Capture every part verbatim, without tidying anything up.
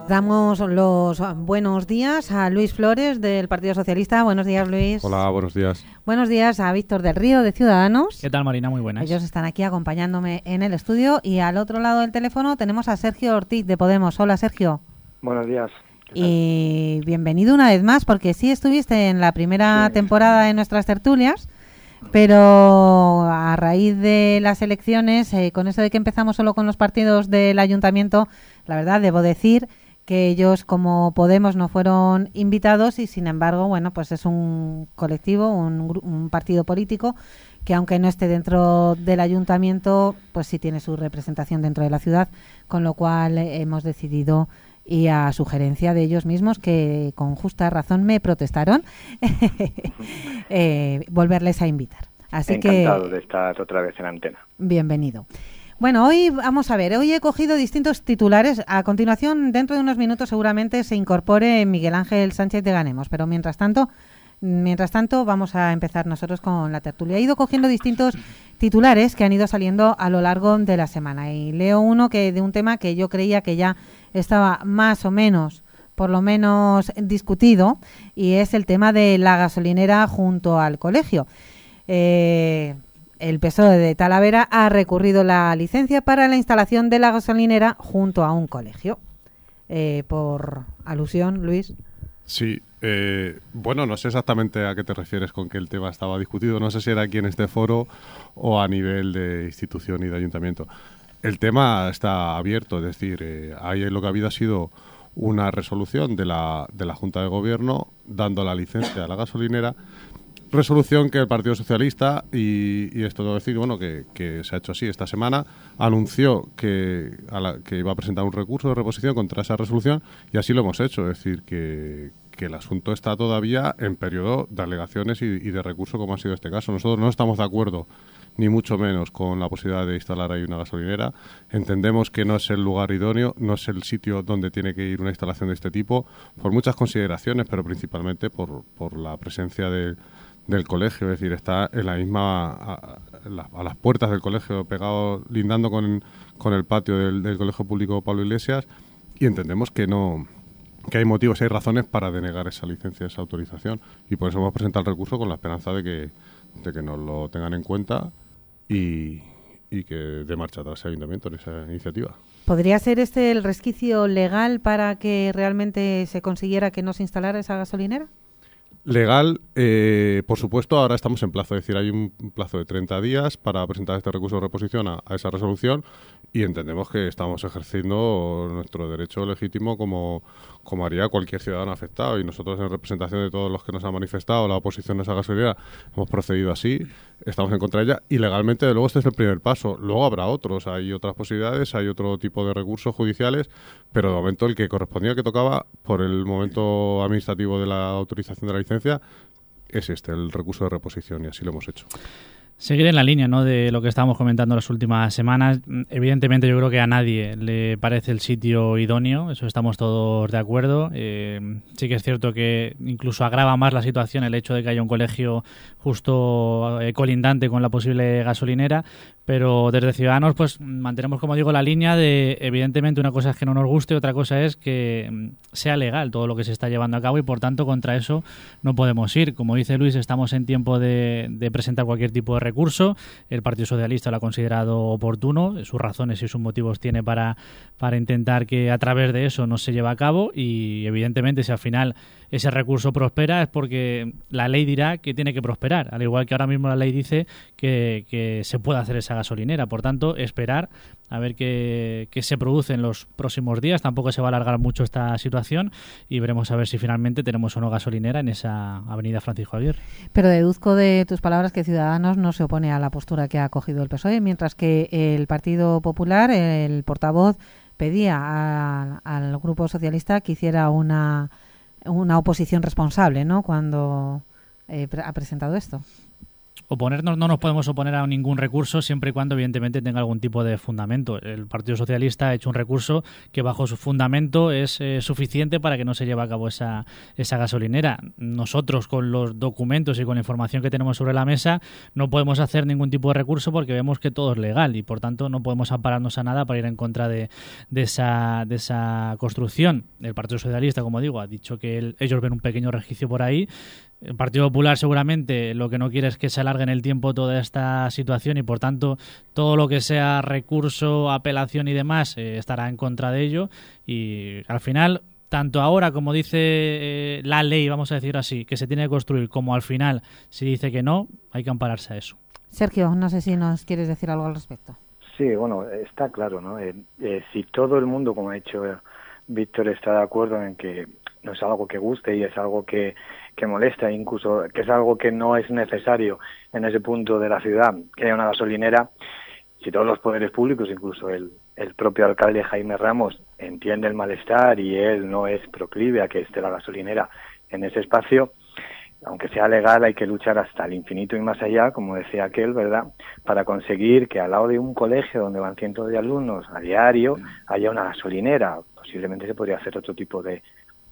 Damos los buenos días a Luis Flores del Partido Socialista. Buenos días, Luis. Hola, buenos días. Buenos días a Víctor del Río de Ciudadanos. ¿Qué tal, Marina? Muy buenas. Ellos están aquí acompañándome en el estudio y al otro lado del teléfono tenemos a Sergio Ortiz de Podemos. Hola, Sergio. Buenos días. Y bienvenido una vez más, porque sí estuviste en la primera sí. temporada de nuestras tertulias, pero a raíz de las elecciones, eh, con eso de que empezamos solo con los partidos del ayuntamiento, la verdad debo decir que ellos como Podemos no fueron invitados y sin embargo, bueno, pues es un colectivo, un, un partido político que aunque no esté dentro del ayuntamiento, pues sí tiene su representación dentro de la ciudad, con lo cual eh, hemos decidido, y a sugerencia de ellos mismos, que con justa razón me protestaron, eh, volverles a invitar. Así Encantado que, de estar otra vez en antena. Bienvenido. Bueno, hoy vamos a ver, hoy he cogido distintos titulares. A continuación, dentro de unos minutos seguramente se incorpore Miguel Ángel Sánchez de Ganemos, pero mientras tanto, mientras tanto vamos a empezar nosotros con la tertulia. He ido cogiendo distintos titulares que han ido saliendo a lo largo de la semana y leo uno que de un tema que yo creía que ya estaba más o menos, por lo menos discutido, y es el tema de la gasolinera junto al colegio. Eh... El P S O E de Talavera ha recurrido la licencia para la instalación de la gasolinera junto a un colegio. Eh, por alusión, Luis. Sí, eh, bueno, no sé exactamente a qué te refieres con que el tema estaba discutido. No sé si era aquí en este foro o a nivel de institución y de ayuntamiento. El tema está abierto, es decir, eh, ahí lo que ha habido ha sido una resolución de la, de la Junta de Gobierno dando la licencia a la gasolinera. Resolución que el Partido Socialista, y, y esto debo decir, bueno, que, que se ha hecho así esta semana, anunció que, a la, que iba a presentar un recurso de reposición contra esa resolución y así lo hemos hecho. Es decir, que, que el asunto está todavía en periodo de alegaciones y, y de recurso, como ha sido este caso. Nosotros no estamos de acuerdo, ni mucho menos, con la posibilidad de instalar ahí una gasolinera. Entendemos que no es el lugar idóneo, no es el sitio donde tiene que ir una instalación de este tipo, por muchas consideraciones, pero principalmente por, por la presencia de del colegio, es decir, está en la misma a, a, a las puertas del colegio, pegado, lindando con, con el patio del, del Colegio Público Pablo Iglesias, y entendemos que no que hay motivos, hay razones para denegar esa licencia, esa autorización, y por eso hemos presentado el recurso con la esperanza de que de que nos lo tengan en cuenta y, y que dé marcha atrás el ayuntamiento en esa iniciativa. ¿Podría ser este el resquicio legal para que realmente se consiguiera que no se instalara esa gasolinera? Legal, eh, por supuesto, ahora estamos en plazo, es decir, hay un plazo de treinta días para presentar este recurso de reposición a, a esa resolución y entendemos que estamos ejerciendo nuestro derecho legítimo como, como haría cualquier ciudadano afectado, y nosotros, en representación de todos los que nos han manifestado la oposición a esa gasolinera, hemos procedido así, estamos en contra de ella y legalmente, de luego, este es el primer paso. Luego habrá otros, hay otras posibilidades, hay otro tipo de recursos judiciales, pero de momento el que correspondía, el que tocaba por el momento administrativo de la autorización de la licencia, es este, el recurso de reposición, y así lo hemos hecho. Seguir en la línea, ¿no?, de lo que estábamos comentando las últimas semanas. Evidentemente yo creo que a nadie le parece el sitio idóneo, eso estamos todos de acuerdo. Eh, sí que es cierto que incluso agrava más la situación el hecho de que haya un colegio justo eh, colindante con la posible gasolinera, pero desde Ciudadanos pues mantenemos, como digo, la línea de, evidentemente, una cosa es que no nos guste, otra cosa es que sea legal todo lo que se está llevando a cabo y por tanto contra eso no podemos ir. Como dice Luis, estamos en tiempo de, de presentar cualquier tipo de recurso. El Partido Socialista lo ha considerado oportuno, sus razones y sus motivos tiene para, para intentar que a través de eso no se lleve a cabo, y evidentemente si al final ese recurso prospera es porque la ley dirá que tiene que prosperar, al igual que ahora mismo la ley dice que, que se puede hacer esa gasolinera. Por tanto, esperar a ver qué, qué se produce en los próximos días. Tampoco se va a alargar mucho esta situación y veremos a ver si finalmente tenemos o no gasolinera en esa avenida Francisco Aguirre. Pero deduzco de tus palabras que Ciudadanos no se opone a la postura que ha cogido el P S O E, mientras que el Partido Popular, el portavoz, pedía a, al Grupo Socialista que hiciera una, una oposición responsable, ¿no?, cuando eh, pre- ha presentado esto. oponernos no nos podemos oponer a ningún recurso siempre y cuando evidentemente tenga algún tipo de fundamento. El Partido Socialista ha hecho un recurso que bajo su fundamento es eh, suficiente para que no se lleve a cabo esa, esa gasolinera. Nosotros con los documentos y con la información que tenemos sobre la mesa no podemos hacer ningún tipo de recurso porque vemos que todo es legal y por tanto no podemos ampararnos a nada para ir en contra de, de, esa, de esa construcción. El Partido Socialista, como digo, ha dicho que el, ellos ven un pequeño resquicio por ahí. El Partido Popular seguramente lo que no quiere es que se alargue en el tiempo toda esta situación y por tanto todo lo que sea recurso, apelación y demás eh, estará en contra de ello y al final tanto ahora como dice eh, la ley, vamos a decir así, que se tiene que construir, como al final si dice que no, hay que ampararse a eso. Sergio, no sé si nos quieres decir algo al respecto. Sí, bueno, está claro, ¿no? Eh, eh, si todo el mundo, como ha dicho eh, Víctor, está de acuerdo en que no es algo que guste y es algo que, que molesta, incluso que es algo que no es necesario en ese punto de la ciudad, que haya una gasolinera, si todos los poderes públicos, incluso el, el propio alcalde Jaime Ramos, entiende el malestar y él no es proclive a que esté la gasolinera en ese espacio, aunque sea legal hay que luchar hasta el infinito y más allá, como decía aquel, ¿verdad?, para conseguir que al lado de un colegio donde van cientos de alumnos a diario haya una gasolinera. Posiblemente se podría hacer otro tipo de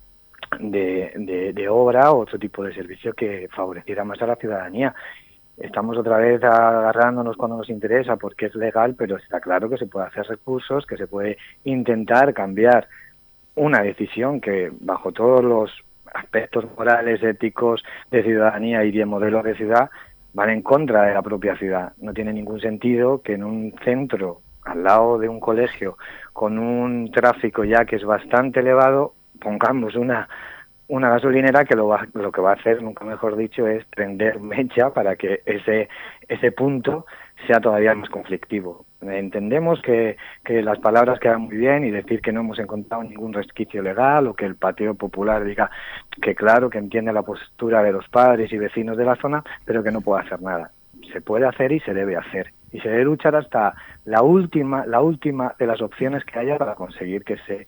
De, de, de obra o otro tipo de servicio que favoreciera más a la ciudadanía. Estamos otra vez agarrándonos cuando nos interesa porque es legal, pero está claro que se puede hacer recursos, que se puede intentar cambiar una decisión que bajo todos los aspectos morales, éticos, de ciudadanía y de modelo de ciudad van en contra de la propia ciudad. No tiene ningún sentido que en un centro al lado de un colegio con un tráfico ya que es bastante elevado pongamos una una gasolinera que lo va, lo que va a hacer, nunca mejor dicho, es prender mecha para que ese ese punto sea todavía más conflictivo. Entendemos que, que las palabras quedan muy bien y decir que no hemos encontrado ningún resquicio legal o que el Partido Popular diga que claro, que entiende la postura de los padres y vecinos de la zona, pero que no puede hacer nada. Se puede hacer y se debe hacer. Y se debe luchar hasta la última, la última de las opciones que haya para conseguir que se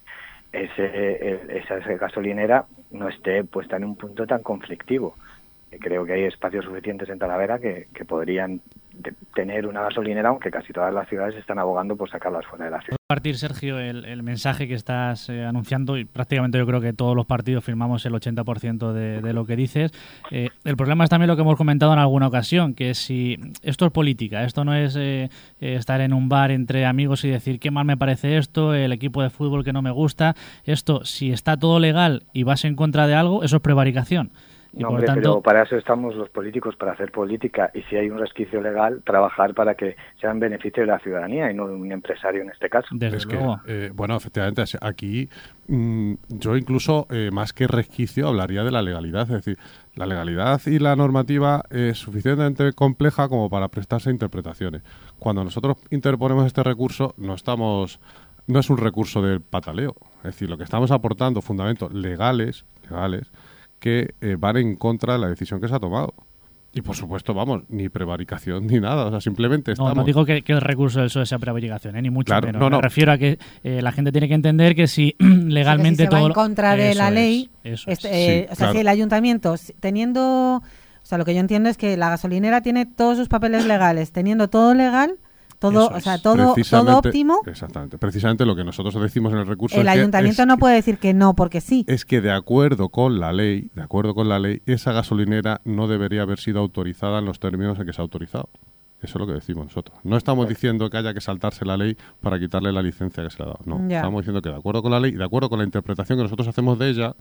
Ese, esa, esa gasolinera no esté puesta en un punto tan conflictivo. Creo que hay espacios suficientes en Talavera que, que podrían de, tener una gasolinera, aunque casi todas las ciudades están abogando por sacarlas fuera de la ciudad. Compartir, Sergio, el, el mensaje que estás eh, anunciando y prácticamente yo creo que todos los partidos firmamos el ochenta por ciento de, de lo que dices. Eh, el problema es también lo que hemos comentado en alguna ocasión, que si esto es política, esto no es eh, estar en un bar entre amigos y decir qué mal me parece esto, el equipo de fútbol que no me gusta, esto si está todo legal y vas en contra de algo, eso es prevaricación. Y no, por hombre, tanto... pero para eso estamos los políticos, para hacer política, y si hay un resquicio legal, trabajar para que sea en beneficio de la ciudadanía y no de un empresario en este caso. Desde es luego. Que, eh, bueno, efectivamente, aquí mmm, yo incluso, eh, más que resquicio, hablaría de la legalidad. Es decir, la legalidad y la normativa es suficientemente compleja como para prestarse a interpretaciones. Cuando nosotros interponemos este recurso, no estamos... no es un recurso del pataleo. Es decir, lo que estamos aportando, fundamentos legales, legales, que eh, van en contra de la decisión que se ha tomado. Y por supuesto, vamos, ni prevaricación ni nada. O sea, simplemente estamos... No, no digo que, que el recurso del P S O E sea prevaricación, ¿eh? Ni mucho claro, menos. no, no. Me refiero a que eh, la gente tiene que entender que si legalmente sí, que si todo... se va en contra de la es, ley, eso este, es. eh, Sí, o sea, claro. si el ayuntamiento, teniendo... O sea, lo que yo entiendo es que la gasolinera tiene todos sus papeles legales, teniendo todo legal... Todo, Eso o sea, es. todo, todo Precisamente- óptimo. Exactamente. Precisamente lo que nosotros decimos en el recurso El es que ayuntamiento es no que- puede decir que no, porque sí. es que de acuerdo con la ley, de acuerdo con la ley, esa gasolinera no debería haber sido autorizada en los términos en que se ha autorizado. Eso es lo que decimos nosotros. No estamos diciendo que haya que saltarse la ley para quitarle la licencia que se le ha dado. No, Ya. estamos diciendo que de acuerdo con la ley y de acuerdo con la interpretación que nosotros hacemos de ella,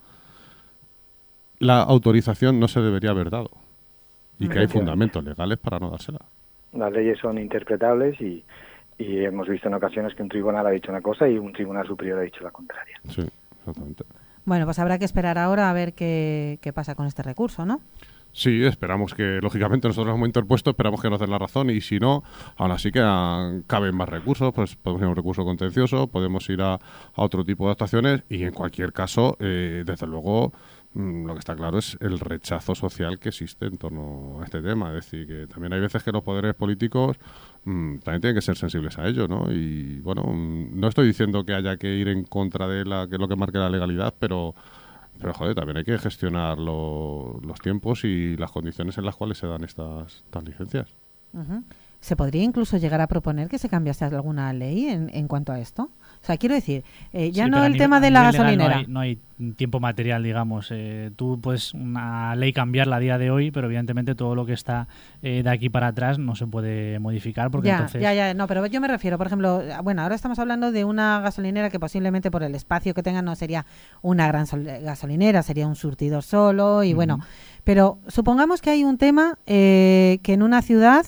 la autorización no se debería haber dado. Y que hay fundamentos legales para no dársela. Las leyes son interpretables y, y hemos visto en ocasiones que un tribunal ha dicho una cosa y un tribunal superior ha dicho la contraria. Sí, exactamente. Bueno, pues habrá que esperar ahora a ver qué, qué pasa con este recurso, ¿no? Sí, esperamos que, lógicamente, nosotros hemos interpuesto, esperamos que nos den la razón y si no, aún así que ah, caben más recursos, pues podemos ir a un recurso contencioso, podemos ir a, a otro tipo de actuaciones y en cualquier caso, eh, desde luego, mmm, lo que está claro es el rechazo social que existe en torno a este tema. Es decir, que también hay veces que los poderes políticos mmm, también tienen que ser sensibles a ello, ¿no? Y bueno, mmm, no estoy diciendo que haya que ir en contra de la, que es lo que marque la legalidad, pero Pero, joder, también hay que gestionar lo, los tiempos y las condiciones en las cuales se dan estas, estas licencias. Uh-huh. ¿Se podría incluso llegar a proponer que se cambiase alguna ley en, en cuanto a esto? O sea, quiero decir, eh, ya sí, no el nivel, tema de la gasolinera. No hay, no hay tiempo material, digamos. Eh, tú puedes una ley cambiarla a día de hoy, pero evidentemente todo lo que está eh, de aquí para atrás no se puede modificar porque ya, entonces... Ya, ya, no, pero yo me refiero, por ejemplo, bueno, ahora estamos hablando de una gasolinera que posiblemente por el espacio que tenga no sería una gran sol- gasolinera, sería un surtidor solo y uh-huh. bueno, pero supongamos que hay un tema eh, que en una ciudad...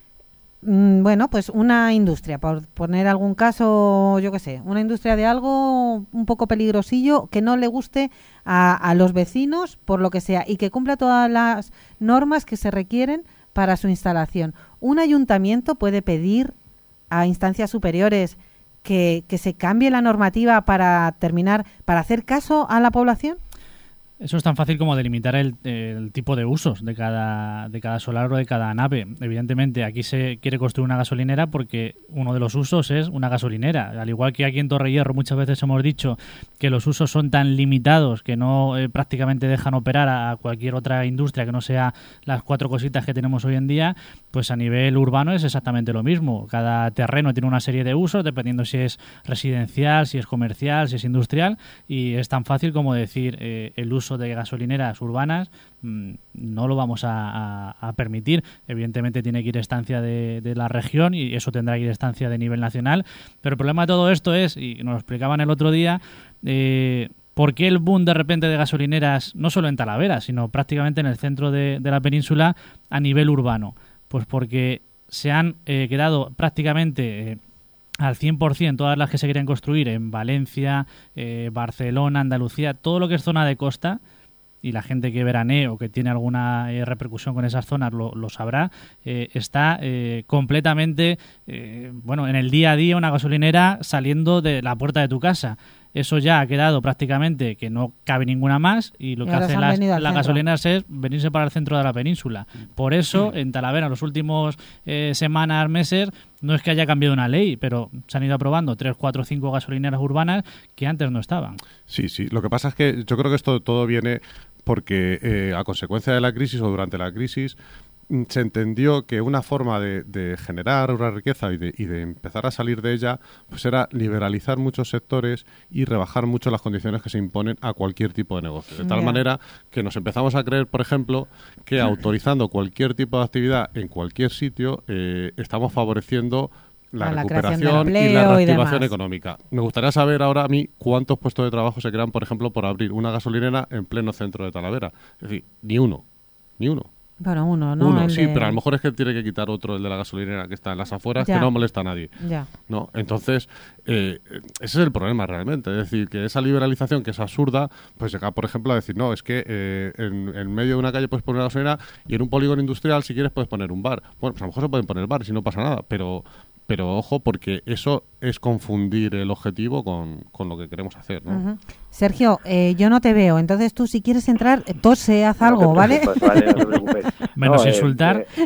Bueno, pues una industria, por poner algún caso, yo qué sé, una industria de algo un poco peligrosillo que no le guste a, a los vecinos, por lo que sea, y que cumpla todas las normas que se requieren para su instalación. ¿Un ayuntamiento puede pedir a instancias superiores que, que se cambie la normativa para terminar, para hacer caso a la población? Eso es tan fácil como delimitar el, el tipo de usos de cada, de cada solar o de cada nave. Evidentemente, aquí se quiere construir una gasolinera porque uno de los usos es una gasolinera. Al igual que aquí en Torrehierro muchas veces hemos dicho que los usos son tan limitados que no eh, prácticamente dejan operar a cualquier otra industria que no sea las cuatro cositas que tenemos hoy en día, pues a nivel urbano es exactamente lo mismo. Cada terreno tiene una serie de usos, dependiendo si es residencial, si es comercial, si es industrial, y es tan fácil como decir eh, el uso de gasolineras urbanas mmm, no lo vamos a, a, a permitir. Evidentemente tiene que ir estancia de, de la región y eso tendrá que ir estancia de nivel nacional, pero el problema de todo esto es, y nos lo explicaban el otro día, eh, ¿por qué el boom de repente de gasolineras, no solo en Talavera, sino prácticamente en el centro de, de la península a nivel urbano? Pues porque se han eh, quedado prácticamente... Eh, al cien por ciento todas las que se querían construir en Valencia, eh, Barcelona, Andalucía, todo lo que es zona de costa, y la gente que veranee o que tiene alguna eh, repercusión con esas zonas lo, lo sabrá, eh, está eh, completamente, eh, bueno, en el día a día una gasolinera saliendo de la puerta de tu casa. Eso ya ha quedado prácticamente que no cabe ninguna más y lo y que hacen las, las gasolineras es venirse para el centro de la península. Por eso, en Talavera, los últimos eh, semanas, meses, no es que haya cambiado una ley, pero se han ido aprobando tres, cuatro, cinco gasolineras urbanas que antes no estaban. Sí, sí. Lo que pasa es que yo creo que esto todo viene porque eh, a consecuencia de la crisis o durante la crisis se entendió que una forma de, de generar una riqueza y de, y de empezar a salir de ella pues era liberalizar muchos sectores y rebajar mucho las condiciones que se imponen a cualquier tipo de negocio. De tal yeah. manera que nos empezamos a creer, por ejemplo, que autorizando cualquier tipo de actividad en cualquier sitio eh, estamos favoreciendo la, la recuperación y la reactivación económica. Me gustaría saber ahora a mí cuántos puestos de trabajo se crean, por ejemplo, por abrir una gasolinera en pleno centro de Talavera. Es decir, ni uno, ni uno. Bueno, uno, ¿no? Uno, el sí, de... pero a lo mejor es que tiene que quitar otro, el de la gasolinera que está en las afueras, ya. que no molesta a nadie. Ya. ¿No? Entonces, eh, ese es el problema realmente. Es decir, que esa liberalización que es absurda, pues llega, por ejemplo, a decir, no, es que eh, en, en medio de una calle puedes poner una gasolinera y en un polígono industrial, si quieres, puedes poner un bar. Bueno, pues a lo mejor se pueden poner bar si no pasa nada, pero... Pero ojo, porque eso es confundir el objetivo con, con lo que queremos hacer, ¿no? Uh-huh. Sergio, eh, yo no te veo, entonces tú si quieres entrar, tose, haz algo, no ¿vale? vale, no te preocupes. Menos no, insultar. Eh,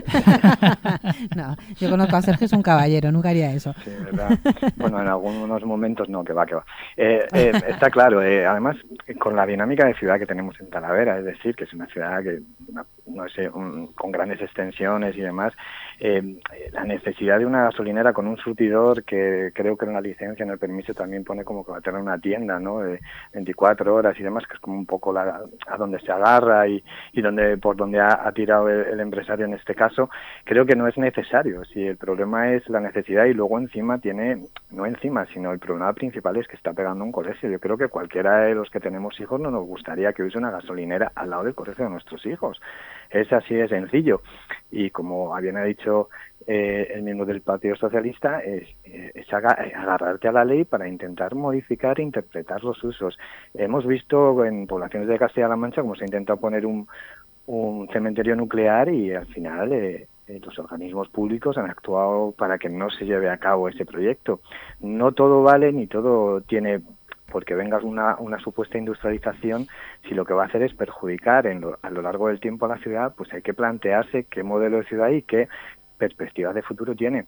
eh. No, yo conozco a Sergio, es un caballero, nunca haría eso. Sí, ¿verdad? Bueno, en algunos momentos no, que va, que va. Eh, eh, está claro, eh, además, con la dinámica de ciudad que tenemos en Talavera, es decir, que es una ciudad que, no sé, un, con grandes extensiones y demás, eh, la necesidad de una gasolinera con un surtidor que creo que en la licencia, en el permiso también pone como que va a tener una tienda, ¿no? De veinticuatro horas y demás, que es como un poco la, a donde se agarra y, y donde por donde ha, ha tirado el, el empresario en este caso, creo que no es necesario. Si el problema es la necesidad y luego encima tiene, no encima, sino el problema principal es que está pegando un colegio. Yo creo que cualquiera de los que tenemos hijos no nos gustaría que hubiese una gasolinera al lado del colegio de nuestros hijos. Es así de sencillo. Y como habían dicho eh, el miembro del Partido Socialista, es, es agarrarte a la ley para intentar modificar e interpretar los usos. Hemos visto en poblaciones de Castilla-La Mancha cómo se ha intentado poner un, un cementerio nuclear y al final eh, eh, los organismos públicos han actuado para que no se lleve a cabo ese proyecto. No todo vale ni todo tiene... porque venga una, una supuesta industrialización, si lo que va a hacer es perjudicar en lo, a lo largo del tiempo a la ciudad, pues hay que plantearse qué modelo de ciudad y qué perspectivas de futuro tiene.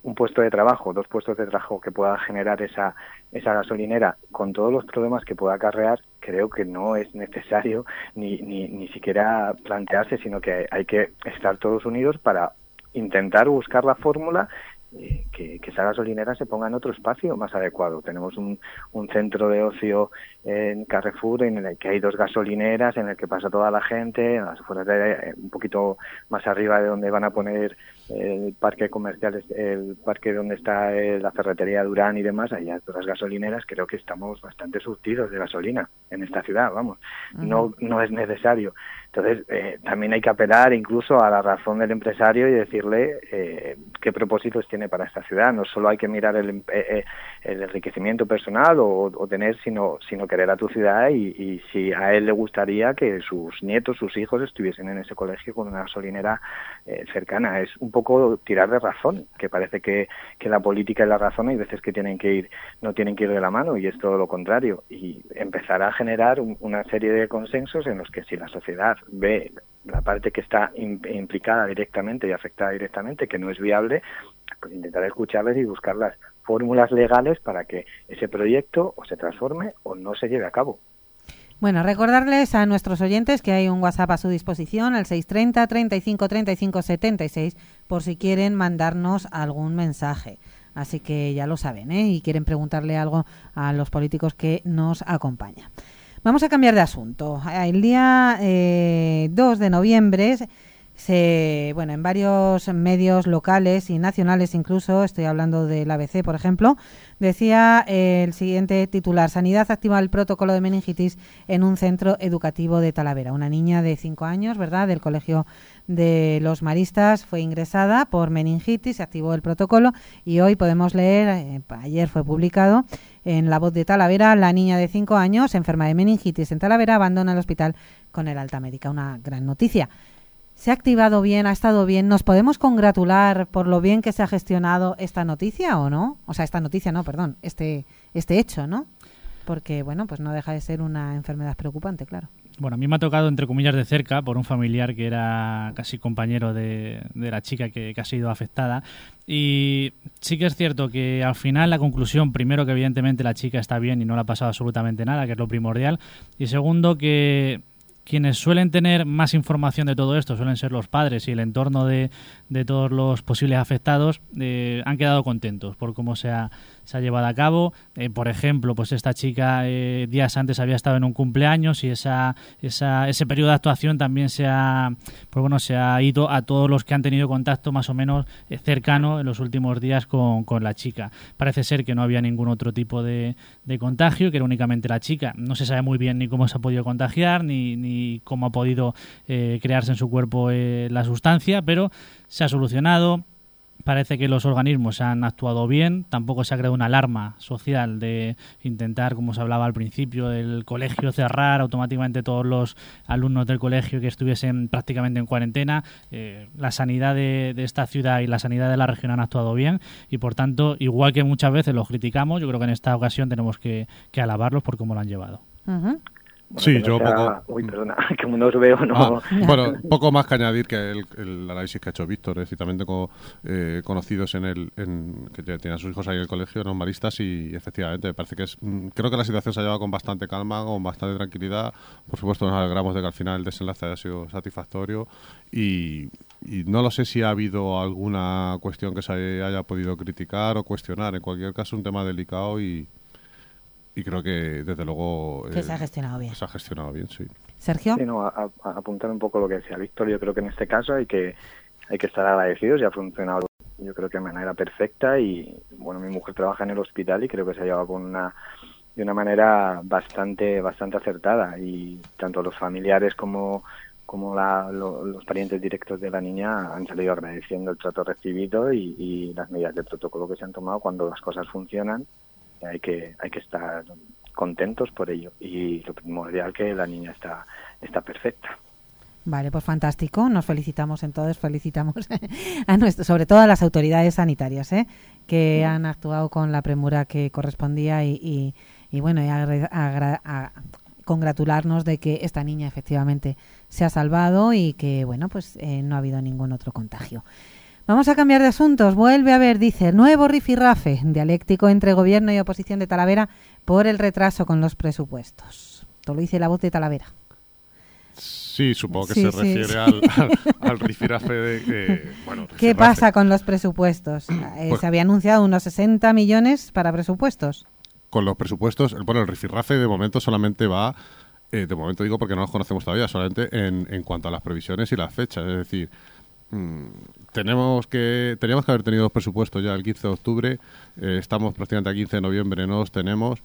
un puesto de trabajo, dos puestos de trabajo que pueda generar esa, esa gasolinera, con todos los problemas que pueda acarrear, creo que no es necesario ni, ni, ni siquiera plantearse, sino que hay que estar todos unidos para intentar buscar la fórmula eh, que, que esa gasolinera se ponga en otro espacio más adecuado. Tenemos un, un centro de ocio en Carrefour en el que hay dos gasolineras, en el que pasa toda la gente, a las afueras de, un poquito más arriba de donde van a poner el parque comercial, el parque donde está la ferretería Durán y demás, hay otras gasolineras. Creo que estamos bastante surtidos de gasolina en esta ciudad, vamos, uh-huh. no no es necesario. Entonces, eh, también hay que apelar incluso a la razón del empresario y decirle eh, qué propósitos tiene para esta ciudad. No solo hay que mirar el, eh, el enriquecimiento personal o, o tener, sino, sino querer a tu ciudad y, y si a él le gustaría que sus nietos, sus hijos estuviesen en ese colegio con una gasolinera eh, cercana. Es un poco tirar de razón, que parece que, que la política y la razón hay veces que tienen que ir, no tienen que ir de la mano, y es todo lo contrario. Y empezar a generar un, una serie de consensos en los que si la sociedad ve la parte que está implicada directamente y afectada directamente, que no es viable, pues intentar escucharles y buscar las fórmulas legales para que ese proyecto o se transforme o no se lleve a cabo. Bueno, recordarles a nuestros oyentes que hay un WhatsApp a su disposición, el seis treinta, treinta y cinco, treinta y cinco, setenta y seis, por si quieren mandarnos algún mensaje. Así que ya lo saben, ¿eh? Y quieren preguntarle algo a los políticos que nos acompañan. Vamos a cambiar de asunto. El día eh, dos de noviembre, se, bueno, en varios medios locales y nacionales incluso, estoy hablando del A B C, por ejemplo, decía eh, el siguiente titular: Sanidad activa el protocolo de meningitis en un centro educativo de Talavera. Una niña de cinco años, ¿verdad?, del Colegio de los Maristas fue ingresada por meningitis, se activó el protocolo y hoy podemos leer, eh, ayer fue publicado en La Voz de Talavera: la niña de cinco años, enferma de meningitis en Talavera, abandona el hospital con el alta médica. Una gran noticia. ¿Se ha activado bien? ¿Ha estado bien? ¿Nos podemos congratular por lo bien que se ha gestionado esta noticia o no? O sea, esta noticia no, perdón, este este hecho, ¿no? Porque, bueno, pues no deja de ser una enfermedad preocupante, claro. Bueno, a mí me ha tocado, entre comillas, de cerca por un familiar que era casi compañero de, de la chica que, que ha sido afectada. Y sí que es cierto que al final la conclusión, primero, que evidentemente la chica está bien y no le ha pasado absolutamente nada, que es lo primordial. Y segundo, que quienes suelen tener más información de todo esto suelen ser los padres y el entorno de, de todos los posibles afectados. Eh, han quedado contentos por cómo se ha, se ha llevado a cabo. Eh, por ejemplo, pues esta chica eh, días antes había estado en un cumpleaños y esa, esa ese periodo de actuación también se ha, pues bueno, se ha ido a todos los que han tenido contacto más o menos eh, cercano en los últimos días con, con la chica. Parece ser que no había ningún otro tipo de, de contagio, que era únicamente la chica. No se sabe muy bien ni cómo se ha podido contagiar ni, ni y cómo ha podido eh, crearse en su cuerpo eh, la sustancia, pero se ha solucionado. Parece que los organismos han actuado bien, tampoco se ha creado una alarma social de intentar, como se hablaba al principio, el colegio cerrar automáticamente todos los alumnos del colegio que estuviesen prácticamente en cuarentena. Eh, la sanidad de, de esta ciudad y la sanidad de la región han actuado bien y, por tanto, igual que muchas veces los criticamos, yo creo que en esta ocasión tenemos que, que alabarlos por cómo lo han llevado. Uh-huh. Bueno, sí, no yo sea... poco... Uy, perdona, que no os veo, no... Ah, bueno, poco más que añadir que el, el análisis que ha hecho Víctor, es decir, también tengo eh, conocidos en el en, que tienen a sus hijos ahí en el colegio, los maristas, y efectivamente me parece que es... Creo que la situación se ha llevado con bastante calma, con bastante tranquilidad. Por supuesto nos alegramos de que al final el desenlace haya sido satisfactorio y, y no lo sé si ha habido alguna cuestión que se haya podido criticar o cuestionar. En cualquier caso, un tema delicado y... Y creo que, desde luego... Que eh, se ha gestionado bien. Se ha gestionado bien, sí. ¿Sergio? Sí, no, a, a apuntar un poco lo que decía Víctor. Yo creo que en este caso hay que hay que estar agradecidos y ha funcionado, yo creo que de manera perfecta. Y, bueno, mi mujer trabaja en el hospital y creo que se ha llevado con una, de una manera bastante bastante acertada. Y tanto los familiares como... como la, lo, los parientes directos de la niña han salido agradeciendo el trato recibido y, y las medidas de protocolo que se han tomado. Cuando las cosas funcionan, hay que hay que estar contentos por ello, y lo primordial que la niña está está perfecta. Vale, pues fantástico. Nos felicitamos entonces, felicitamos a nuestro, sobre todo a las autoridades sanitarias, ¿eh? que han actuado con la premura que correspondía y, y, y bueno, y agra, agra, a, congratularnos de que esta niña efectivamente se ha salvado y que, bueno, pues eh, no ha habido ningún otro contagio. Vamos a cambiar de asuntos. Vuelve a haber, dice, nuevo rifirrafe dialéctico entre gobierno y oposición de Talavera por el retraso con los presupuestos. Todo lo dice la voz de Talavera. Sí, supongo que sí, se sí, refiere sí. al, al, al rifirrafe de... Eh, bueno, rifirrafe. ¿Qué pasa con los presupuestos? Eh, Pues, se había anunciado unos sesenta millones para presupuestos. Con los presupuestos, bueno, el rifirrafe de momento solamente va, eh, de momento digo porque no los conocemos todavía, solamente en, en cuanto a las previsiones y las fechas. Es decir, mmm, tenemos que teníamos que haber tenido los presupuestos ya el quince de octubre, eh, estamos prácticamente a quince de noviembre, no los tenemos.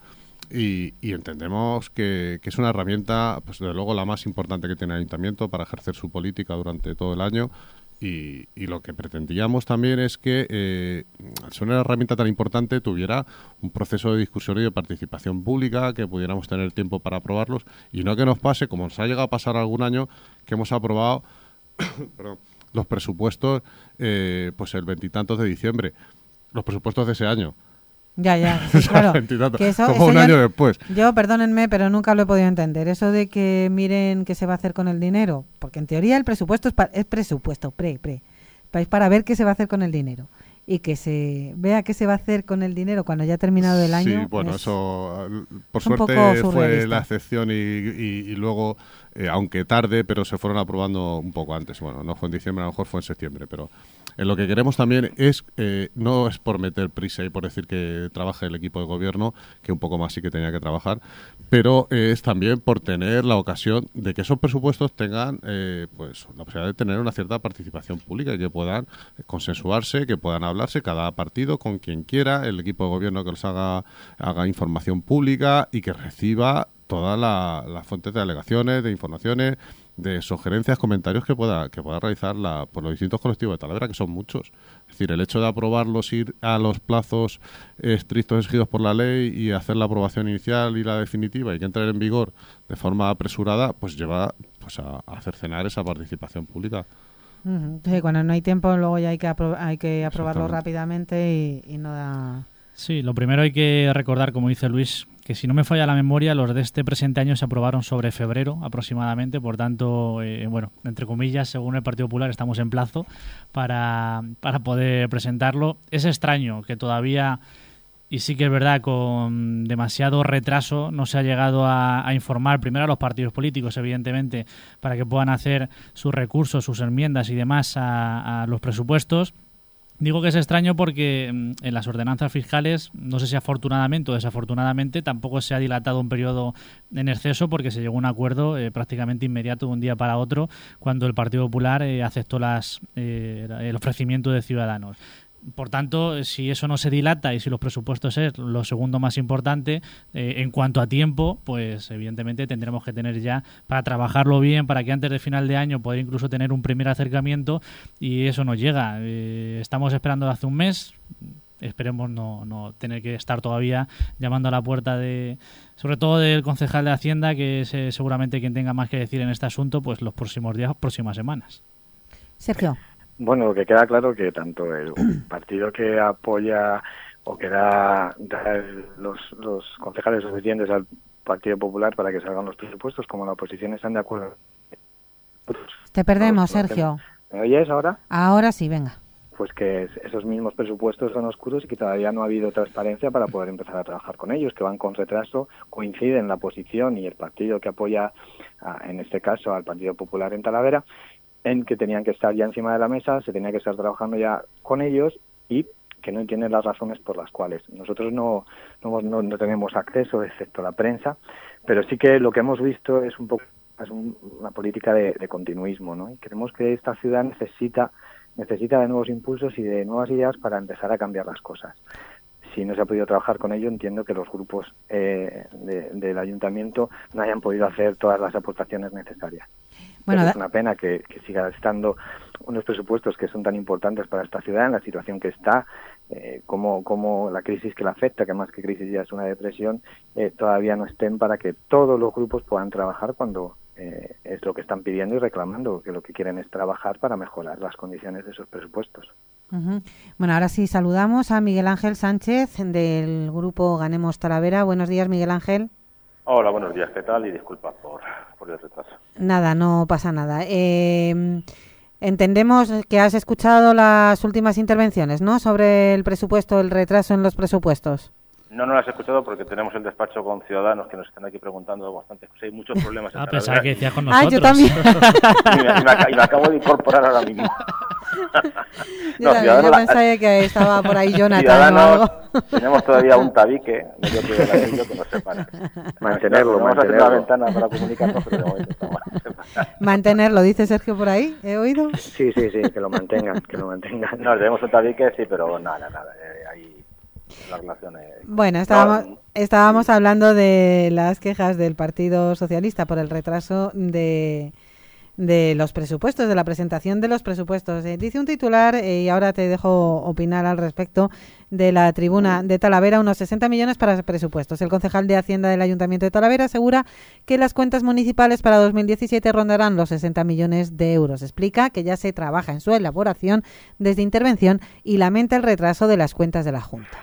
Y, y entendemos que, que es una herramienta, pues desde luego la más importante que tiene el Ayuntamiento para ejercer su política durante todo el año. Y, y lo que pretendíamos también es que, eh, al ser una herramienta tan importante, tuviera un proceso de discusión y de participación pública, que pudiéramos tener tiempo para aprobarlos y no que nos pase, como nos ha llegado a pasar algún año, que hemos aprobado perdón, los presupuestos eh, pues el veintitantos de diciembre, los presupuestos de ese año. Ya, ya, sí, claro. Que eso, como eso un yo, año después. Yo, perdónenme, pero nunca lo he podido entender. Eso de que miren qué se va a hacer con el dinero. Porque en teoría el presupuesto es, pa es presupuesto, pre, pre. Es para ver qué se va a hacer con el dinero. Y que se vea qué se va a hacer con el dinero cuando ya ha terminado el año. Sí, bueno, es, eso por es suerte fue la excepción y, y, y luego, eh, aunque tarde, pero se fueron aprobando un poco antes. Bueno, no fue en diciembre, a lo mejor fue en septiembre, pero eh, lo que queremos también es, eh, no es por meter prisa y por decir que trabaje el equipo de gobierno, que un poco más sí que tenía que trabajar, pero eh, es también por tener la ocasión de que esos presupuestos tengan eh, pues la posibilidad de tener una cierta participación pública y que puedan consensuarse, que puedan hablarse cada partido con quien quiera, el equipo de gobierno que los haga, haga información pública y que reciba todas las la fuentes de alegaciones, de informaciones, de sugerencias, comentarios que pueda que pueda realizar la, por los distintos colectivos de Talavera, que son muchos. Es decir, el hecho de aprobarlos, ir a los plazos estrictos exigidos por la ley y hacer la aprobación inicial y la definitiva y que entre en vigor de forma apresurada, pues lleva pues a, a cercenar esa participación pública. Uh-huh. Sí, cuando no hay tiempo, luego ya hay que, apro hay que aprobarlo rápidamente y, y no da... Sí, lo primero hay que recordar, como dice Luis, que si no me falla la memoria, los de este presente año se aprobaron sobre febrero aproximadamente, por tanto, eh, bueno, entre comillas, según el Partido Popular, estamos en plazo para, para poder presentarlo. Es extraño que todavía, y sí que es verdad, con demasiado retraso no se ha llegado a, a informar primero a los partidos políticos, evidentemente, para que puedan hacer sus recursos, sus enmiendas y demás a, a los presupuestos. Digo que es extraño porque en las ordenanzas fiscales, no sé si afortunadamente o desafortunadamente, tampoco se ha dilatado un periodo en exceso porque se llegó a un acuerdo eh, prácticamente inmediato de un día para otro cuando el Partido Popular eh, aceptó las, eh, el ofrecimiento de Ciudadanos. Por tanto, si eso no se dilata y si los presupuestos es lo segundo más importante, eh, en cuanto a tiempo, pues evidentemente tendremos que tener ya para trabajarlo bien, para que antes de final de año poder incluso tener un primer acercamiento y eso no llega. Eh, estamos esperando hace un mes, esperemos no, no tener que estar todavía llamando a la puerta de, sobre todo del concejal de Hacienda, que es eh, seguramente quien tenga más que decir en este asunto, pues los próximos días, próximas semanas. Sergio. Bueno, lo que queda claro que tanto el partido que apoya o que da, da el, los, los concejales suficientes al Partido Popular para que salgan los presupuestos, como la oposición están de acuerdo. Te perdemos, Sergio. ¿Me oyes ahora? Ahora sí, venga. Pues que esos mismos presupuestos son oscuros y que todavía no ha habido transparencia para poder empezar a trabajar con ellos, que van con retraso, coinciden la oposición y el partido que apoya, a, en este caso, al Partido Popular en Talavera, en que tenían que estar ya encima de la mesa, se tenía que estar trabajando ya con ellos y que no entienden las razones por las cuales. Nosotros no, no, no, no tenemos acceso, excepto la prensa, pero sí que lo que hemos visto es un poco es un, una política de, de continuismo, ¿no? Y creemos que esta ciudad necesita, necesita de nuevos impulsos y de nuevas ideas para empezar a cambiar las cosas. Si no se ha podido trabajar con ello, entiendo que los grupos eh, de, del ayuntamiento no hayan podido hacer todas las aportaciones necesarias. Bueno, es una pena que, que siga estando unos presupuestos que son tan importantes para esta ciudad en la situación que está, eh, como, como la crisis que la afecta, que más que crisis ya es una depresión, eh, todavía no estén para que todos los grupos puedan trabajar cuando eh, es lo que están pidiendo y reclamando, que lo que quieren es trabajar para mejorar las condiciones de esos presupuestos. Uh-huh. Bueno, ahora sí saludamos a Miguel Ángel Sánchez del grupo Ganemos Talavera. Buenos días, Miguel Ángel. Hola, buenos días, ¿qué tal? Y disculpa por, por el retraso. Nada, no pasa nada. Eh, Entendemos que has escuchado las últimas intervenciones, ¿no?, sobre el presupuesto, el retraso en los presupuestos. No, no las he escuchado porque tenemos el despacho con ciudadanos que nos están aquí preguntando bastante. Pues hay muchos problemas. Ah, pensaba que decías con nosotros. Ah, yo también. y, me, y, me, y me acabo de incorporar ahora mismo. yo no, también, yo la... pensaba que estaba por ahí Jonathan o algo. Tenemos todavía un tabique medio que del anillo que nos separa. Mantenerlo, Vamos mantenerlo. a hacer una ventana para comunicarnos, pero de momento estamos. Mantenerlo, dice Sergio por ahí, ¿he oído? Sí, sí, sí, que lo mantengan, que lo mantengan. No, tenemos un tabique, sí, pero nada, nada, eh, ahí... Las relaciones. Bueno, estábamos, no, estábamos sí. hablando de las quejas del Partido Socialista por el retraso de, de los presupuestos, de la presentación de los presupuestos. Eh, dice un titular, eh, y ahora te dejo opinar al respecto, de la tribuna de Talavera, unos sesenta millones para presupuestos. El concejal de Hacienda del Ayuntamiento de Talavera asegura que las cuentas municipales para dos mil diecisiete rondarán los sesenta millones de euros. Explica que ya se trabaja en su elaboración desde intervención y lamenta el retraso de las cuentas de la Junta.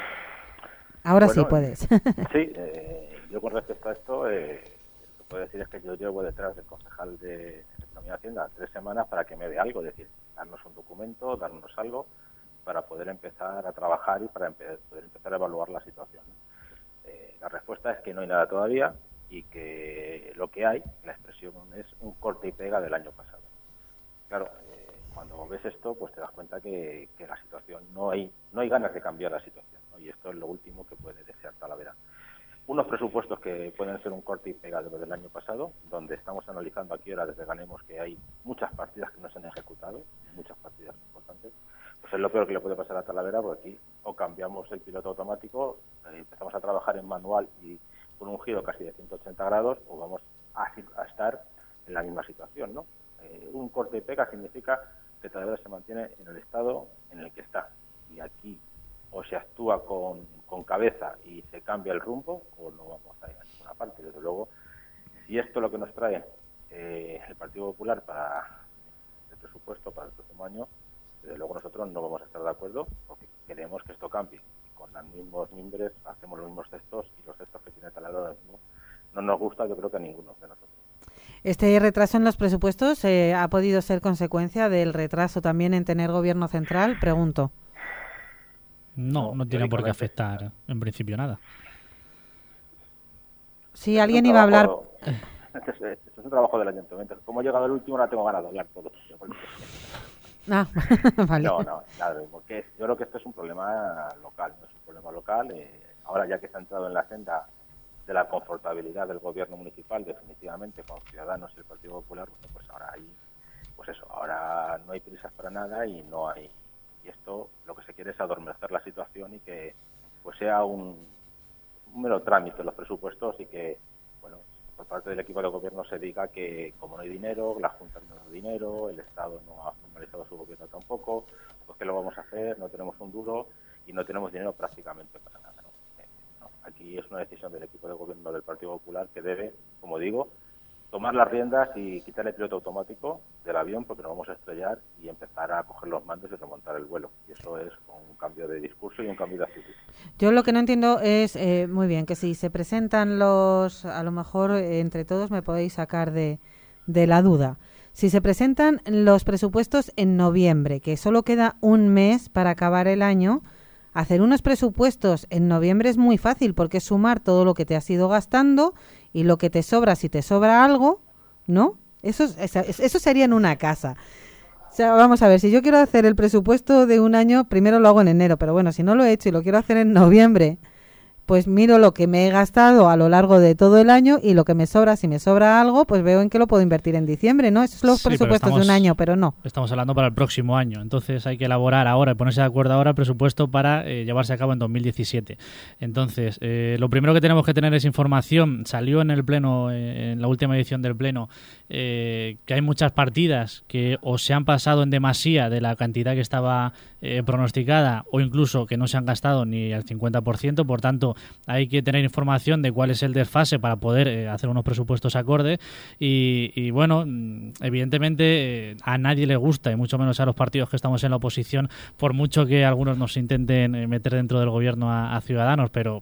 Ahora bueno, sí puedes. Sí, eh, yo con respecto a esto, eh, lo que puedo decir es que yo llevo detrás del concejal de Economía y Hacienda tres semanas para que me dé algo, es decir, darnos un documento, darnos algo para poder empezar a trabajar y para empe- poder empezar a evaluar la situación. Eh, la respuesta es que no hay nada todavía y que lo que hay, la expresión es un corte y pega del año pasado. Claro, eh, cuando ves esto, pues te das cuenta que, que la situación, no hay, no hay ganas de cambiar la situación. Y esto es lo último que puede desear Talavera. Unos presupuestos que pueden ser un corte y pega de lo del año pasado, donde estamos analizando aquí ahora desde Ganemos que hay muchas partidas que no se han ejecutado, muchas partidas importantes, pues es lo peor que le puede pasar a Talavera, porque aquí o cambiamos el piloto automático, eh, empezamos a trabajar en manual y con un giro casi de ciento ochenta grados, o vamos a, a estar en la misma situación, ¿no? Eh, un corte y pega significa que Talavera se mantiene en el estado en el que está, y aquí o se actúa con, con cabeza y se cambia el rumbo, o no vamos a ir a ninguna parte. Desde luego, si esto es lo que nos trae eh, el Partido Popular para el presupuesto para el próximo año, desde luego nosotros no vamos a estar de acuerdo, porque queremos que esto cambie. Con los mismos mimbres hacemos los mismos textos, y los textos que tiene Talavera no, no nos gusta, yo creo que a ninguno de nosotros. ¿Este retraso en los presupuestos eh, ha podido ser consecuencia del retraso también en tener gobierno central? Pregunto. No, no tiene por qué afectar en principio nada. Si alguien iba a hablar... Este es, este es un trabajo del ayuntamiento. Como he llegado el último, no tengo ganas de hablar todo. Ah, vale. No, no, nada, porque yo creo que esto es un problema local, no es un problema local. Eh, ahora ya que se ha entrado en la senda de la confortabilidad del gobierno municipal, definitivamente, con Ciudadanos y el Partido Popular, bueno, pues ahora hay, pues eso, ahora no hay prisas para nada y no hay... Y esto lo que se quiere es adormecer la situación y que pues sea un, un mero trámite los presupuestos, y que, bueno, por parte del equipo de gobierno se diga que como no hay dinero, la Junta no da dinero, el Estado no ha formalizado su gobierno tampoco, pues ¿qué lo vamos a hacer? No tenemos un duro y no tenemos dinero prácticamente para nada, ¿no? Eh, no, aquí es una decisión del equipo de gobierno del Partido Popular que debe, como digo, tomar las riendas y quitar el piloto automático del avión, porque nos vamos a estrellar, y empezar a coger los mandos y remontar el vuelo. Y eso es un cambio de discurso y un cambio de actitud. Yo lo que no entiendo es, eh, muy bien, que si se presentan los, a lo mejor eh, entre todos me podéis sacar de, de la duda. Si se presentan los presupuestos en noviembre, que solo queda un mes para acabar el año, hacer unos presupuestos en noviembre es muy fácil, porque es sumar todo lo que te has ido gastando y lo que te sobra, si te sobra algo, ¿no? Eso, eso sería en una casa. O sea, vamos a ver, si yo quiero hacer el presupuesto de un año, primero lo hago en enero, pero bueno, si no lo he hecho y lo quiero hacer en noviembre, pues miro lo que me he gastado a lo largo de todo el año, y lo que me sobra, si me sobra algo, pues veo en qué lo puedo invertir en diciembre, ¿no? Esos son los sí, presupuestos estamos, de un año, pero no. Estamos hablando para el próximo año, entonces hay que elaborar ahora y ponerse de acuerdo ahora el presupuesto para eh, llevarse a cabo en dos mil diecisiete. Entonces, eh, lo primero que tenemos que tener es información. Salió en el pleno, eh, en la última edición del pleno, eh, que hay muchas partidas que o se han pasado en demasía de la cantidad que estaba eh, pronosticada, o incluso que no se han gastado ni al cincuenta por ciento, por tanto hay que tener información de cuál es el desfase para poder eh, hacer unos presupuestos acordes. Y, y bueno, evidentemente eh, a nadie le gusta, y mucho menos a los partidos que estamos en la oposición, por mucho que algunos nos intenten eh, meter dentro del gobierno a, a Ciudadanos, pero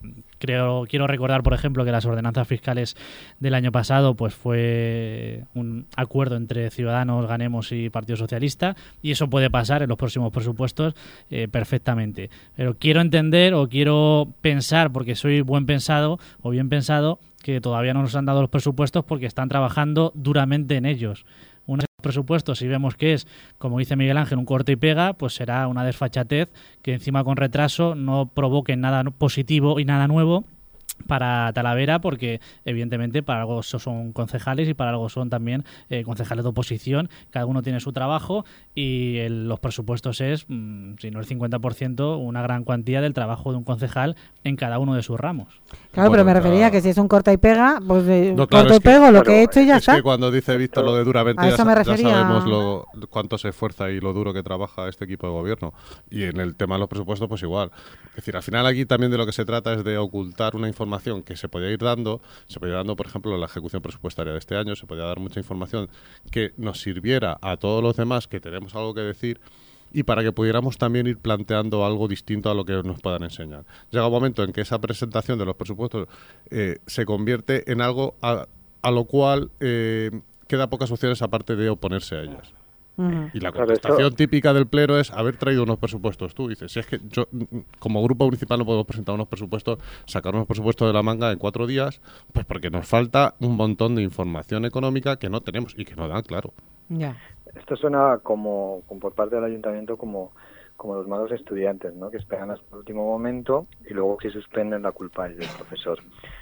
creo quiero recordar, por ejemplo, que las ordenanzas fiscales del año pasado pues fue un acuerdo entre Ciudadanos, Ganemos y Partido Socialista, y eso puede pasar en los próximos presupuestos eh, perfectamente. Pero quiero entender o quiero pensar, porque soy buen pensado o bien pensado, que todavía no nos han dado los presupuestos porque están trabajando duramente en ellos. Unos presupuestos, si vemos que es, como dice Miguel Ángel, un corte y pega, pues será una desfachatez que encima con retraso no provoque nada positivo y nada nuevo para Talavera, porque evidentemente para algo son concejales y para algo son también eh, concejales de oposición, cada uno tiene su trabajo y el, los presupuestos es, mmm, si no el cincuenta por ciento, una gran cuantía del trabajo de un concejal en cada uno de sus ramos. Claro, bueno, pero me claro. refería a que si es un corta y pega, pues de No, claro, corto y es que- pego lo claro, que he hecho y ya es está. que cuando dice Víctor lo de duramente, A ya, eso me sa- ya refería. sabemos lo, cuánto se esfuerza y lo duro que trabaja este equipo de gobierno. Y en el tema de los presupuestos, pues igual. Es decir, al final aquí también de lo que se trata es de ocultar una información que se podía ir dando. Se podía ir dando, por ejemplo, en la ejecución presupuestaria de este año, se podía dar mucha información que nos sirviera a todos los demás que tenemos algo que decir, y para que pudiéramos también ir planteando algo distinto a lo que nos puedan enseñar. Llega un momento en que esa presentación de los presupuestos eh, se convierte en algo a, a lo cual eh, queda pocas opciones aparte de oponerse a ellas. Ujú. Y la Claro, contestación esto- típica del pleno es haber traído unos presupuestos. Tú dices, si es que yo, mm, como grupo municipal no podemos presentar unos presupuestos, sacar unos presupuestos de la manga en cuatro días, pues porque nos falta un montón de información económica que no tenemos y que no dan, claro. Ya. Esto suena como, como por parte del ayuntamiento como, como los malos estudiantes, ¿no? Que esperan hasta el último momento y luego si suspenden la culpa es del profesor.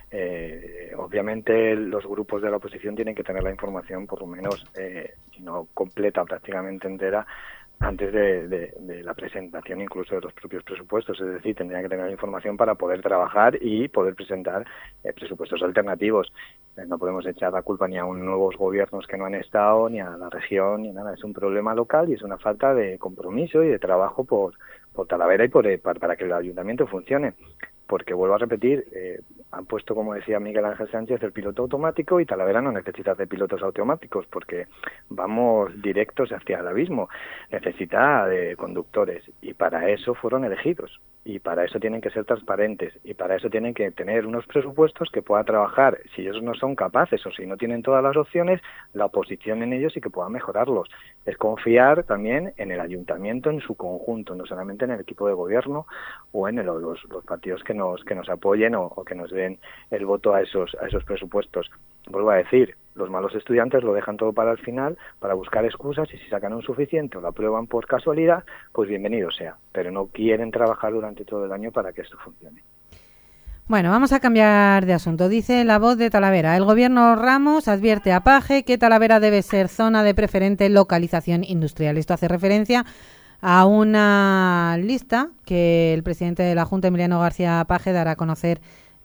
Eh, obviamente los grupos de la oposición tienen que tener la información por lo menos, eh, si no completa, prácticamente entera, antes de, de, de la presentación incluso de los propios presupuestos. Es decir, tendrían que tener la información para poder trabajar y poder presentar eh, presupuestos alternativos. Eh, no podemos echar la culpa ni a un nuevos gobiernos que no han estado, ni a la región, ni nada. Es un problema local y es una falta de compromiso y de trabajo por, por Talavera y por, eh, para, para que el ayuntamiento funcione. Porque, vuelvo a repetir, eh, han puesto, como decía Miguel Ángel Sánchez, el piloto automático, y Talavera no necesita de pilotos automáticos porque vamos directos hacia el abismo. Necesita de conductores y para eso fueron elegidos. Y para eso tienen que ser transparentes y para eso tienen que tener unos presupuestos que puedan trabajar. Si ellos no son capaces o si no tienen todas las opciones, la oposición en ellos y que puedan mejorarlos. Es confiar también en el ayuntamiento en su conjunto, no solamente en el equipo de gobierno o en el, los, los partidos que nos que nos apoyen o, o que nos den el voto a esos a esos presupuestos. Vuelvo a decir, los malos estudiantes lo dejan todo para el final, para buscar excusas, y si sacan un suficiente o lo aprueban por casualidad, pues bienvenido sea. Pero no quieren trabajar durante todo el año para que esto funcione. Bueno, vamos a cambiar de asunto. Dice la voz de Talavera. El gobierno Ramos advierte a Paje que Talavera debe ser zona de preferente localización industrial. Esto hace referencia a una lista que el presidente de la Junta, Emiliano García Paje, dará a conocer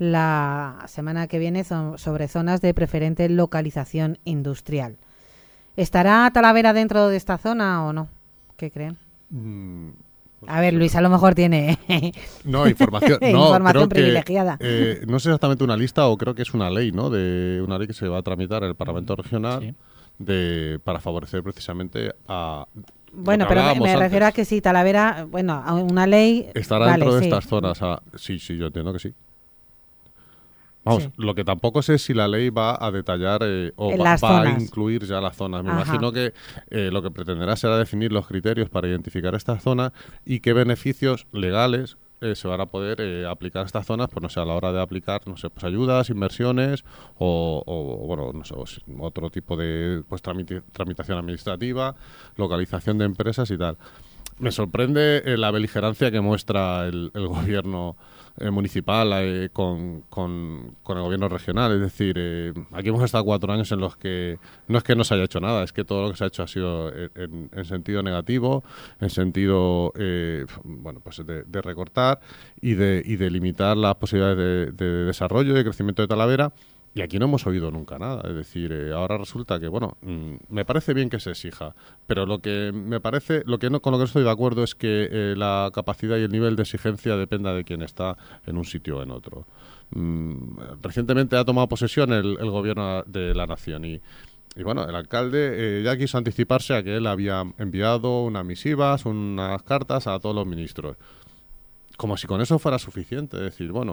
la semana que viene sobre zonas de preferente localización industrial. ¿Estará Talavera dentro de esta zona o no? ¿Qué creen? Mm, pues A ver, Luis, a lo mejor tiene No, información, no, información creo que, privilegiada. eh, no sé exactamente una lista o creo que es una ley, ¿no? De una ley que se va a tramitar en el Parlamento Regional Sí. de para favorecer precisamente a... Bueno, lo que pero me, hablábamos me refiero a antes. que si Talavera, bueno, a una ley... Estará vale, dentro de sí. estas zonas. ah, sí, sí, yo entiendo que sí. Vamos, Sí. lo que tampoco sé es si la ley va a detallar eh, o En va, las va a zonas. incluir ya las zonas. Me Ajá. imagino que eh, lo que pretenderá será definir los criterios para identificar estas zonas y qué beneficios legales eh, se van a poder eh, aplicar a estas zonas, pues no sé, a la hora de aplicar, no sé, pues ayudas, inversiones o, o, bueno, no sé, o si- otro tipo de pues tramite- tramitación administrativa, localización de empresas y tal. Me sorprende eh, la beligerancia que muestra el, el gobierno eh, municipal eh, con, con, con el gobierno regional. Es decir, eh, aquí hemos estado cuatro años en los que no es que no se haya hecho nada, es que todo lo que se ha hecho ha sido en, en- en sentido negativo, en sentido eh, bueno, pues de, de recortar y de, y de limitar las posibilidades de, de desarrollo y de crecimiento de Talavera. Y aquí no hemos oído nunca nada. Es decir, eh, ahora resulta que, bueno, mm, me parece bien que se exija, pero lo que me parece, lo que no, con lo que no estoy de acuerdo es que eh, la capacidad y el nivel de exigencia dependa de quien está en un sitio o en otro. Mm, recientemente ha tomado posesión el, el gobierno de la nación y, y bueno, el alcalde eh, ya quiso anticiparse a que él había enviado unas misivas, unas cartas a todos los ministros. Como si con eso fuera suficiente. Es decir, bueno,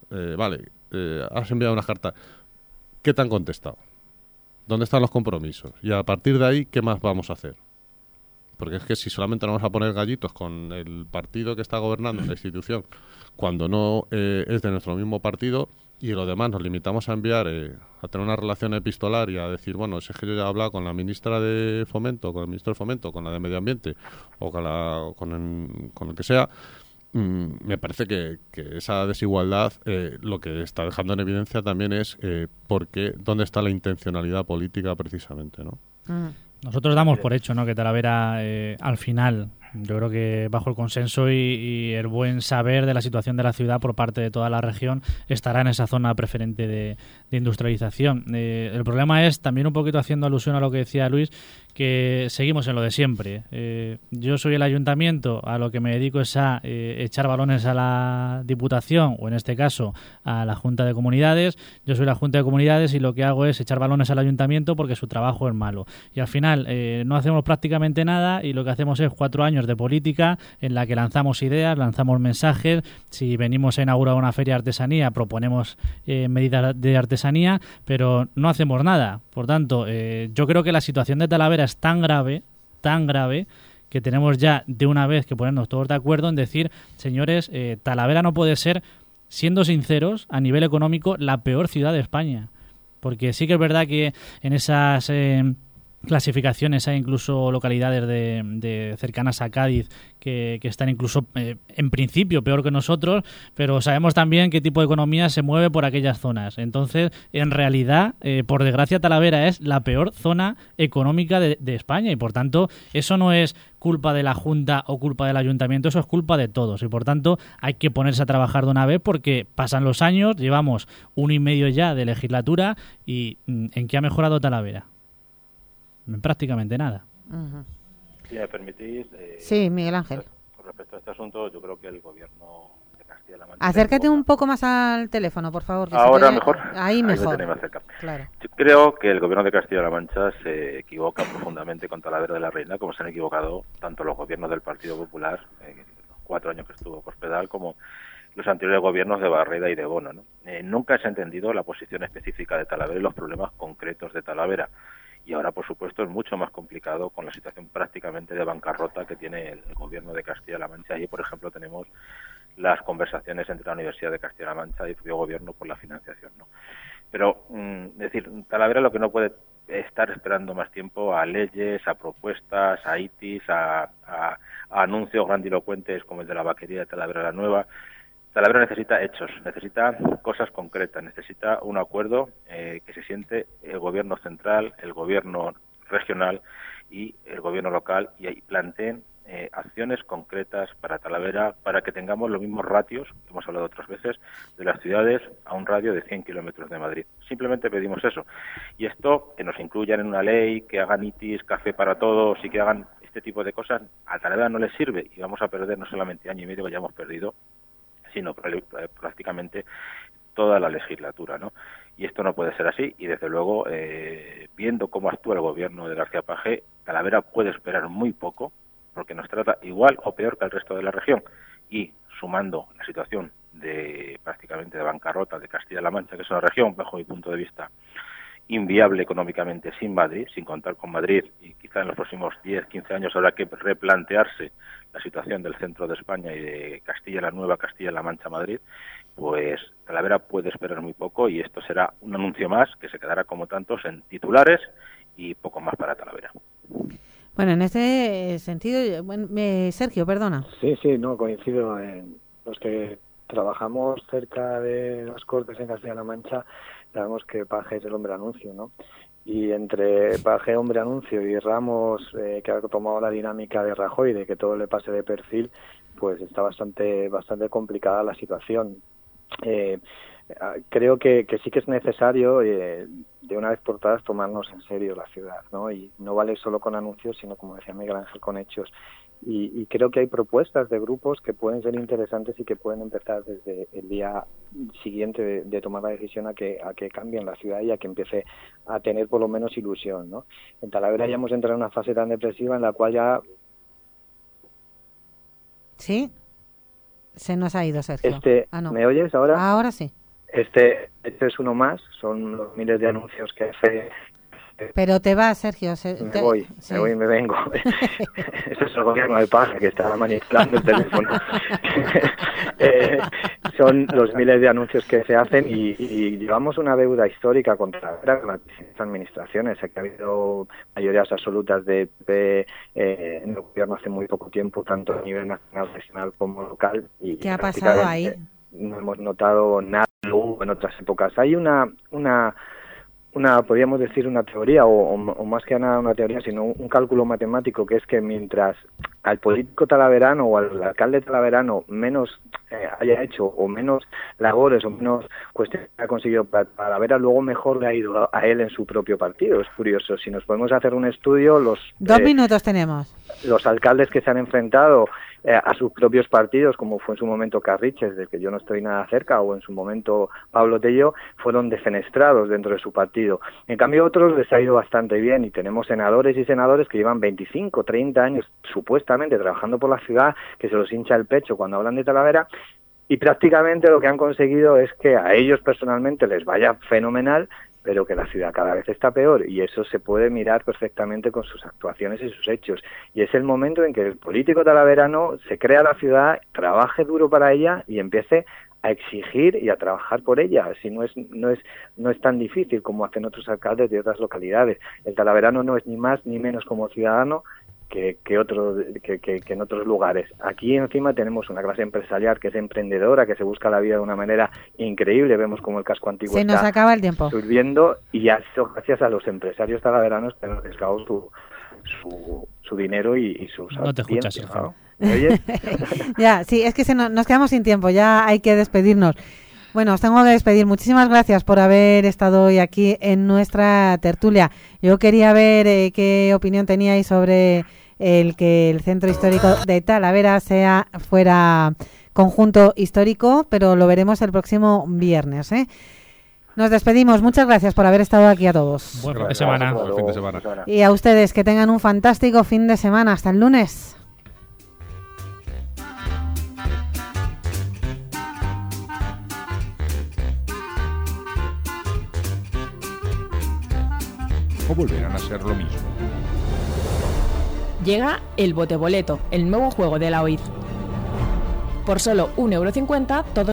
eh, vale, eh, has enviado unas cartas, ¿qué te han contestado? ¿Dónde están los compromisos? Y a partir de ahí, ¿qué más vamos a hacer? Porque es que si solamente nos vamos a poner gallitos con el partido que está gobernando la institución, cuando no eh, es de nuestro mismo partido, y lo demás nos limitamos a enviar, eh, a tener una relación epistolar y a decir, bueno, si es que yo ya he hablado con la ministra de Fomento, con el ministro de Fomento, con la de Medio Ambiente, o con, la, con, el, con el que sea, mmm, me parece que, que esa desigualdad eh, lo que está dejando en evidencia también es eh, por qué, dónde está la intencionalidad política precisamente, ¿no? Mm. Nosotros damos por hecho, ¿no?, que Talavera eh, al final, yo creo que bajo el consenso y, y el buen saber de la situación de la ciudad por parte de toda la región, estará en esa zona preferente de, de industrialización. Eh, el problema es, también un poquito haciendo alusión a lo que decía Luis, que seguimos en lo de siempre. Eh, yo soy el ayuntamiento, a lo que me dedico es a eh, echar balones a la Diputación, o en este caso a la Junta de Comunidades. Yo soy la Junta de Comunidades y lo que hago es echar balones al ayuntamiento porque su trabajo es malo. Y al final eh, no hacemos prácticamente nada y lo que hacemos es cuatro años de política en la que lanzamos ideas, lanzamos mensajes. Si venimos a inaugurar una feria de artesanía, proponemos eh, medidas de artesanía, pero no hacemos nada. Por tanto, eh, yo creo que la situación de Talavera es tan grave, tan grave, que tenemos ya de una vez que ponernos todos de acuerdo en decir, señores, eh, Talavera no puede ser, siendo sinceros, a nivel económico, la peor ciudad de España. Porque sí que es verdad que en esas eh, clasificaciones hay incluso localidades de, de cercanas a Cádiz que, que están incluso eh, en principio peor que nosotros, pero sabemos también qué tipo de economía se mueve por aquellas zonas. Entonces, en realidad, eh, por desgracia, Talavera es la peor zona económica de, de España y, por tanto, eso no es culpa de la Junta o culpa del Ayuntamiento, eso es culpa de todos y, por tanto, hay que ponerse a trabajar de una vez porque pasan los años, llevamos uno y medio ya de legislatura y ¿en qué ha mejorado Talavera? Prácticamente nada. Uh-huh. Si me permitís... Eh, sí, Miguel Ángel. Con respecto a este asunto, yo creo que el gobierno de Castilla-La Mancha... Acércate un poco más al teléfono, por favor. Que ¿Ahora se mejor? Ahí, Ahí mejor. me más cerca. Claro. Yo creo que el gobierno de Castilla-La Mancha se equivoca profundamente con Talavera de la Reina, como se han equivocado tanto los gobiernos del Partido Popular, eh, los cuatro años que estuvo Cospedal, como los anteriores gobiernos de Barreda y de Bono, ¿no? Eh, nunca se ha entendido la posición específica de Talavera y los problemas concretos de Talavera. Y ahora, por supuesto, es mucho más complicado con la situación prácticamente de bancarrota que tiene el, el gobierno de Castilla-La Mancha. Y, por ejemplo, tenemos las conversaciones entre la Universidad de Castilla-La Mancha y el propio gobierno por la financiación, ¿no? Pero, mm, es decir, Talavera lo que no puede estar esperando más tiempo a leyes, a propuestas, a I T I S, a, a, a anuncios grandilocuentes como el de la vaquería de Talavera la Nueva. Talavera necesita hechos, necesita cosas concretas, necesita un acuerdo eh, que se siente el gobierno central, el gobierno regional y el gobierno local y ahí planteen eh, acciones concretas para Talavera para que tengamos los mismos ratios, que hemos hablado otras veces, de las ciudades a un radio de cien kilómetros de Madrid. Simplemente pedimos eso. Y esto, que nos incluyan en una ley, que hagan I T I S, café para todos y que hagan este tipo de cosas, a Talavera no le sirve y vamos a perder no solamente año y medio que ya hemos perdido, sino prácticamente toda la legislatura, ¿no? Y esto no puede ser así y, desde luego, eh, viendo cómo actúa el gobierno de García Page, Talavera puede esperar muy poco porque nos trata igual o peor que el resto de la región y, sumando la situación de prácticamente de bancarrota de Castilla-La Mancha, que es una región, bajo mi punto de vista, inviable económicamente sin Madrid, sin contar con Madrid, y quizá en los próximos diez, quince años habrá que replantearse la situación del centro de España y de Castilla la Nueva, Castilla-La Mancha, Madrid, pues Talavera puede esperar muy poco y esto será un anuncio más que se quedará como tantos en titulares y poco más para Talavera. Bueno, en ese sentido, bueno, eh, Sergio, perdona. Sí, sí, no, coincido en los que trabajamos cerca de las Cortes en Castilla-La Mancha, sabemos que Page es el hombre anuncio, ¿no? Y entre Page, hombre anuncio, y Ramos, eh, que ha tomado la dinámica de Rajoy, de que todo le pase de perfil, pues está bastante bastante complicada la situación. Eh, creo que, que sí que es necesario, eh, de una vez por todas, tomarnos en serio la ciudad, ¿no? Y no vale solo con anuncios, sino, como decía Miguel Ángel, con hechos. Y, y creo que hay propuestas de grupos que pueden ser interesantes y que pueden empezar desde el día siguiente de, de tomar la decisión a que a que cambien la ciudad y a que empiece a tener por lo menos ilusión, ¿no? En Talavera ya hemos entrado en una fase tan depresiva en la cual ya... ¿Sí? Se nos ha ido, Sergio. Este, ah, no. ¿Me oyes ahora? Ahora sí. Este, este es uno más, son los miles de anuncios que hace. Pero te vas, Sergio. Se, me te, voy, sí. me voy y me vengo. Eso es el gobierno de Paja que está manipulando el teléfono. eh, son los miles de anuncios que se hacen y, y llevamos una deuda histórica contra las administraciones. Sé que ha habido mayorías absolutas de P P eh, en el gobierno hace muy poco tiempo, tanto a nivel nacional, regional como local. Y ¿Qué ha pasado ahí? No hemos notado nada en otras épocas. Hay una... una una, podríamos decir, una teoría, o, o más que nada una teoría, sino un cálculo matemático, que es que mientras al político talaverano o al alcalde talaverano menos eh, haya hecho, o menos labores, o menos cuestiones ha conseguido para Talavera, luego mejor le ha ido a, a él en su propio partido. Es curioso. Si nos podemos hacer un estudio, los... Dos eh, minutos tenemos. Los alcaldes que se han enfrentado eh, a sus propios partidos, como fue en su momento Carriches, del que yo no estoy nada cerca, o en su momento Pablo Tello, fueron defenestrados dentro de su partido. En cambio, a otros les ha ido bastante bien, y tenemos senadores y senadores que llevan veinticinco, treinta años supuestamente trabajando por la ciudad, que se los hincha el pecho cuando hablan de Talavera, y prácticamente lo que han conseguido es que a ellos personalmente les vaya fenomenal, pero que la ciudad cada vez está peor, y eso se puede mirar perfectamente con sus actuaciones y sus hechos. Y es el momento en que el político talaverano se crea la ciudad, trabaje duro para ella y empiece a exigir y a trabajar por ella. Si no es no es no es tan difícil como hacen otros alcaldes de otras localidades. El talaverano no es ni más ni menos como ciudadano que, que, otro, que, que, que en otros lugares. Aquí encima tenemos una clase empresarial que es emprendedora, que se busca la vida de una manera increíble. Vemos como el casco antiguo se está nos acaba el tiempo subiendo, y ha sido gracias a los empresarios talaveranos que han arriesgado su, su, su dinero y, y sus... No te escuchas, Sergio. ¿No? ¿Me oyes? Ya, sí, es que se nos, nos quedamos sin tiempo, ya hay que despedirnos. Bueno, os tengo que despedir. Muchísimas gracias por haber estado hoy aquí en nuestra tertulia. Yo quería ver eh, qué opinión teníais sobre el que el centro histórico de Talavera sea fuera conjunto histórico, pero lo veremos el próximo viernes, ¿eh? Nos despedimos. Muchas gracias por haber estado aquí a todos. Buen fin de semana. Buen fin de semana. Y a ustedes, que tengan un fantástico fin de semana. Hasta el lunes. O volverán a ser lo mismo. Llega el Bote Boleto, el nuevo juego de la O I D. Por solo un euro cincuenta, todo